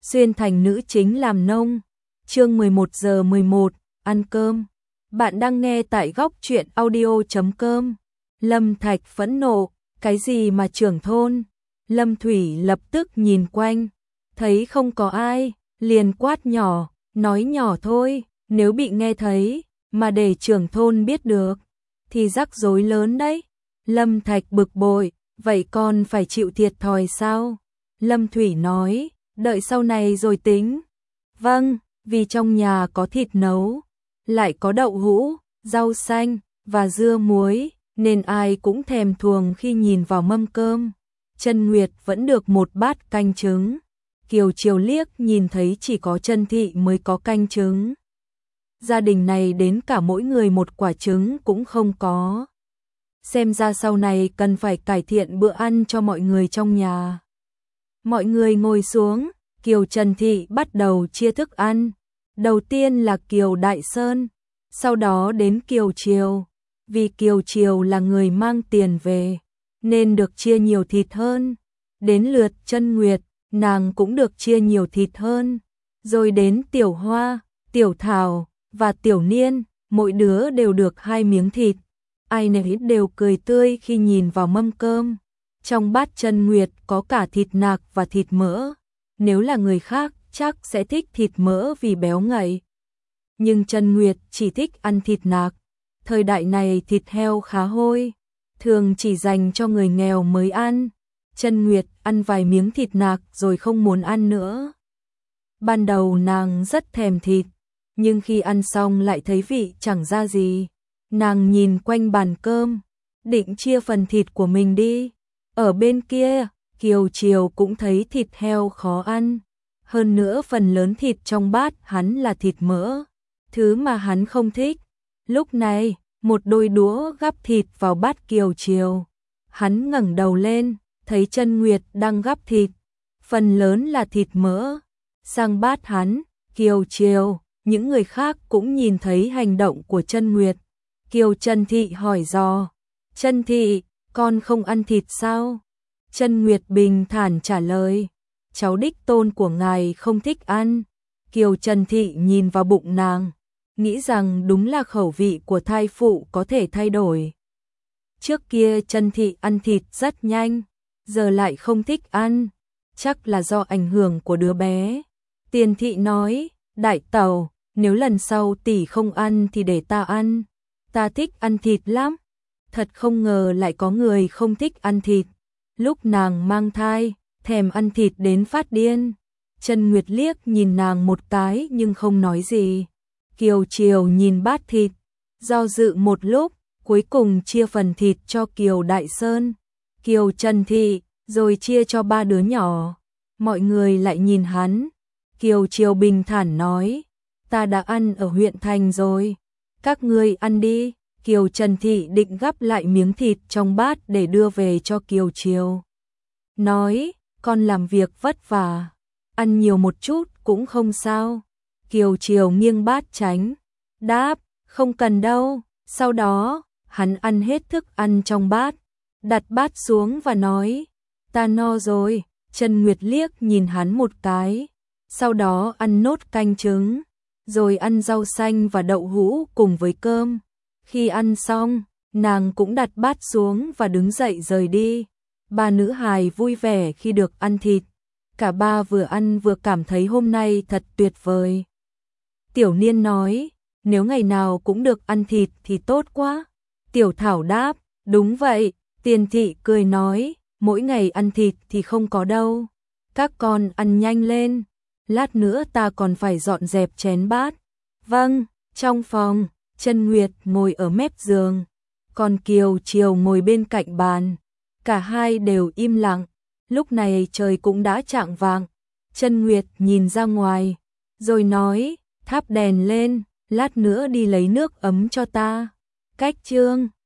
xuyên thành nữ chính làm nông. Chương 11:11, ăn cơm. Bạn đang nghe tại góc truyện audio.com. Lâm Thạch phẫn nộ, cái gì mà trưởng thôn? Lâm Thủy lập tức nhìn quanh, thấy không có ai, liền quát nhỏ, nói nhỏ thôi, nếu bị nghe thấy, mà để trưởng thôn biết được, thì rắc rối lớn đấy. Lâm Thạch bực bội, vậy con phải chịu thiệt thòi sao? Lâm Thủy nói, đợi sau này rồi tính. Vâng, vì trong nhà có thịt nấu, lại có đậu hũ, rau xanh và dưa muối, nên ai cũng thèm thuồng khi nhìn vào mâm cơm. Chân Nguyệt vẫn được một bát canh trứng. Kiều Triều liếc nhìn thấy chỉ có Chân Thị mới có canh trứng. Gia đình này đến cả mỗi người một quả trứng cũng không có. Xem ra sau này cần phải cải thiện bữa ăn cho mọi người trong nhà. Mọi người ngồi xuống, Kiều Trần Thị bắt đầu chia thức ăn. Đầu tiên là Kiều Đại Sơn, sau đó đến Kiều Triều. Vì Kiều Triều là người mang tiền về, nên được chia nhiều thịt hơn. Đến lượt Chân Nguyệt, nàng cũng được chia nhiều thịt hơn. Rồi đến Tiểu Hoa, Tiểu Thảo và Tiểu Niên, mỗi đứa đều được 2 miếng thịt. Ai nấy đều cười tươi khi nhìn vào mâm cơm. Trong bát Chân Nguyệt có cả thịt nạc và thịt mỡ. Nếu là người khác chắc sẽ thích thịt mỡ vì béo ngậy. Nhưng Chân Nguyệt chỉ thích ăn thịt nạc. Thời đại này thịt heo khá hôi, thường chỉ dành cho người nghèo mới ăn. Chân Nguyệt ăn vài miếng thịt nạc rồi không muốn ăn nữa. Ban đầu nàng rất thèm thịt, nhưng khi ăn xong lại thấy vị chẳng ra gì. Nàng nhìn quanh bàn cơm, định chia phần thịt của mình đi. Ở bên kia, Kiều Triều cũng thấy thịt heo khó ăn. Hơn nữa phần lớn thịt trong bát hắn là thịt mỡ, thứ mà hắn không thích. Lúc này, một đôi đũa gắp thịt vào bát Kiều Triều. Hắn ngẩng đầu lên, thấy Chân Nguyệt đang gắp thịt, phần lớn là thịt mỡ. Sang bát hắn, Kiều Triều, những người khác cũng nhìn thấy hành động của Chân Nguyệt. Kiều Trần Thị hỏi dò, Chân Thị, con không ăn thịt sao? Chân Nguyệt bình thản trả lời, cháu đích tôn của ngài không thích ăn. Kiều Trần Thị nhìn vào bụng nàng, nghĩ rằng đúng là khẩu vị của thai phụ có thể thay đổi. Trước kia Chân Thị ăn thịt rất nhanh, giờ lại không thích ăn, chắc là do ảnh hưởng của đứa bé. Tiền Thị nói, đại tẩu, nếu lần sau tỷ không ăn thì để ta ăn, ta thích ăn thịt lắm. Thật không ngờ lại có người không thích ăn thịt. Lúc nàng mang thai, thèm ăn thịt đến phát điên. Chân Nguyệt liếc nhìn nàng một cái nhưng không nói gì. Kiều Triều nhìn bát thịt, do dự một lúc, cuối cùng chia phần thịt cho Kiều Đại Sơn, Kiều Trần Thị, rồi chia cho 3 đứa nhỏ. Mọi người lại nhìn hắn. Kiều Triều bình thản nói, ta đã ăn ở huyện thành rồi, các ngươi ăn đi. Kiều Trần Thị định gắp lại miếng thịt trong bát để đưa về cho Kiều Triều. Nói, con làm việc vất vả, ăn nhiều một chút cũng không sao. Kiều Triều nghiêng bát tránh, đáp, không cần đâu. Sau đó, hắn ăn hết thức ăn trong bát, đặt bát xuống và nói, ta no rồi. Chân Nguyệt liếc nhìn hắn một cái, sau đó ăn nốt canh trứng, rồi ăn rau xanh và đậu hũ cùng với cơm. Khi ăn xong, nàng cũng đặt bát xuống và đứng dậy rời đi. 3 nữ hài vui vẻ khi được ăn thịt. Cả ba vừa ăn vừa cảm thấy hôm nay thật tuyệt vời. Tiểu Niên nói, nếu ngày nào cũng được ăn thịt thì tốt quá. Tiểu Thảo đáp, đúng vậy. Tiền Thị cười nói, mỗi ngày ăn thịt thì không có đâu. Các con ăn nhanh lên, lát nữa ta còn phải dọn dẹp chén bát. Vâng. Trong phòng, Chân Nguyệt ngồi ở mép giường, còn Kiều Triều ngồi bên cạnh bàn. Cả hai đều im lặng. Lúc này trời cũng đã chạng vạng. Chân Nguyệt nhìn ra ngoài, rồi nói, thắp đèn lên, lát nữa đi lấy nước ấm cho ta. Cách Trương.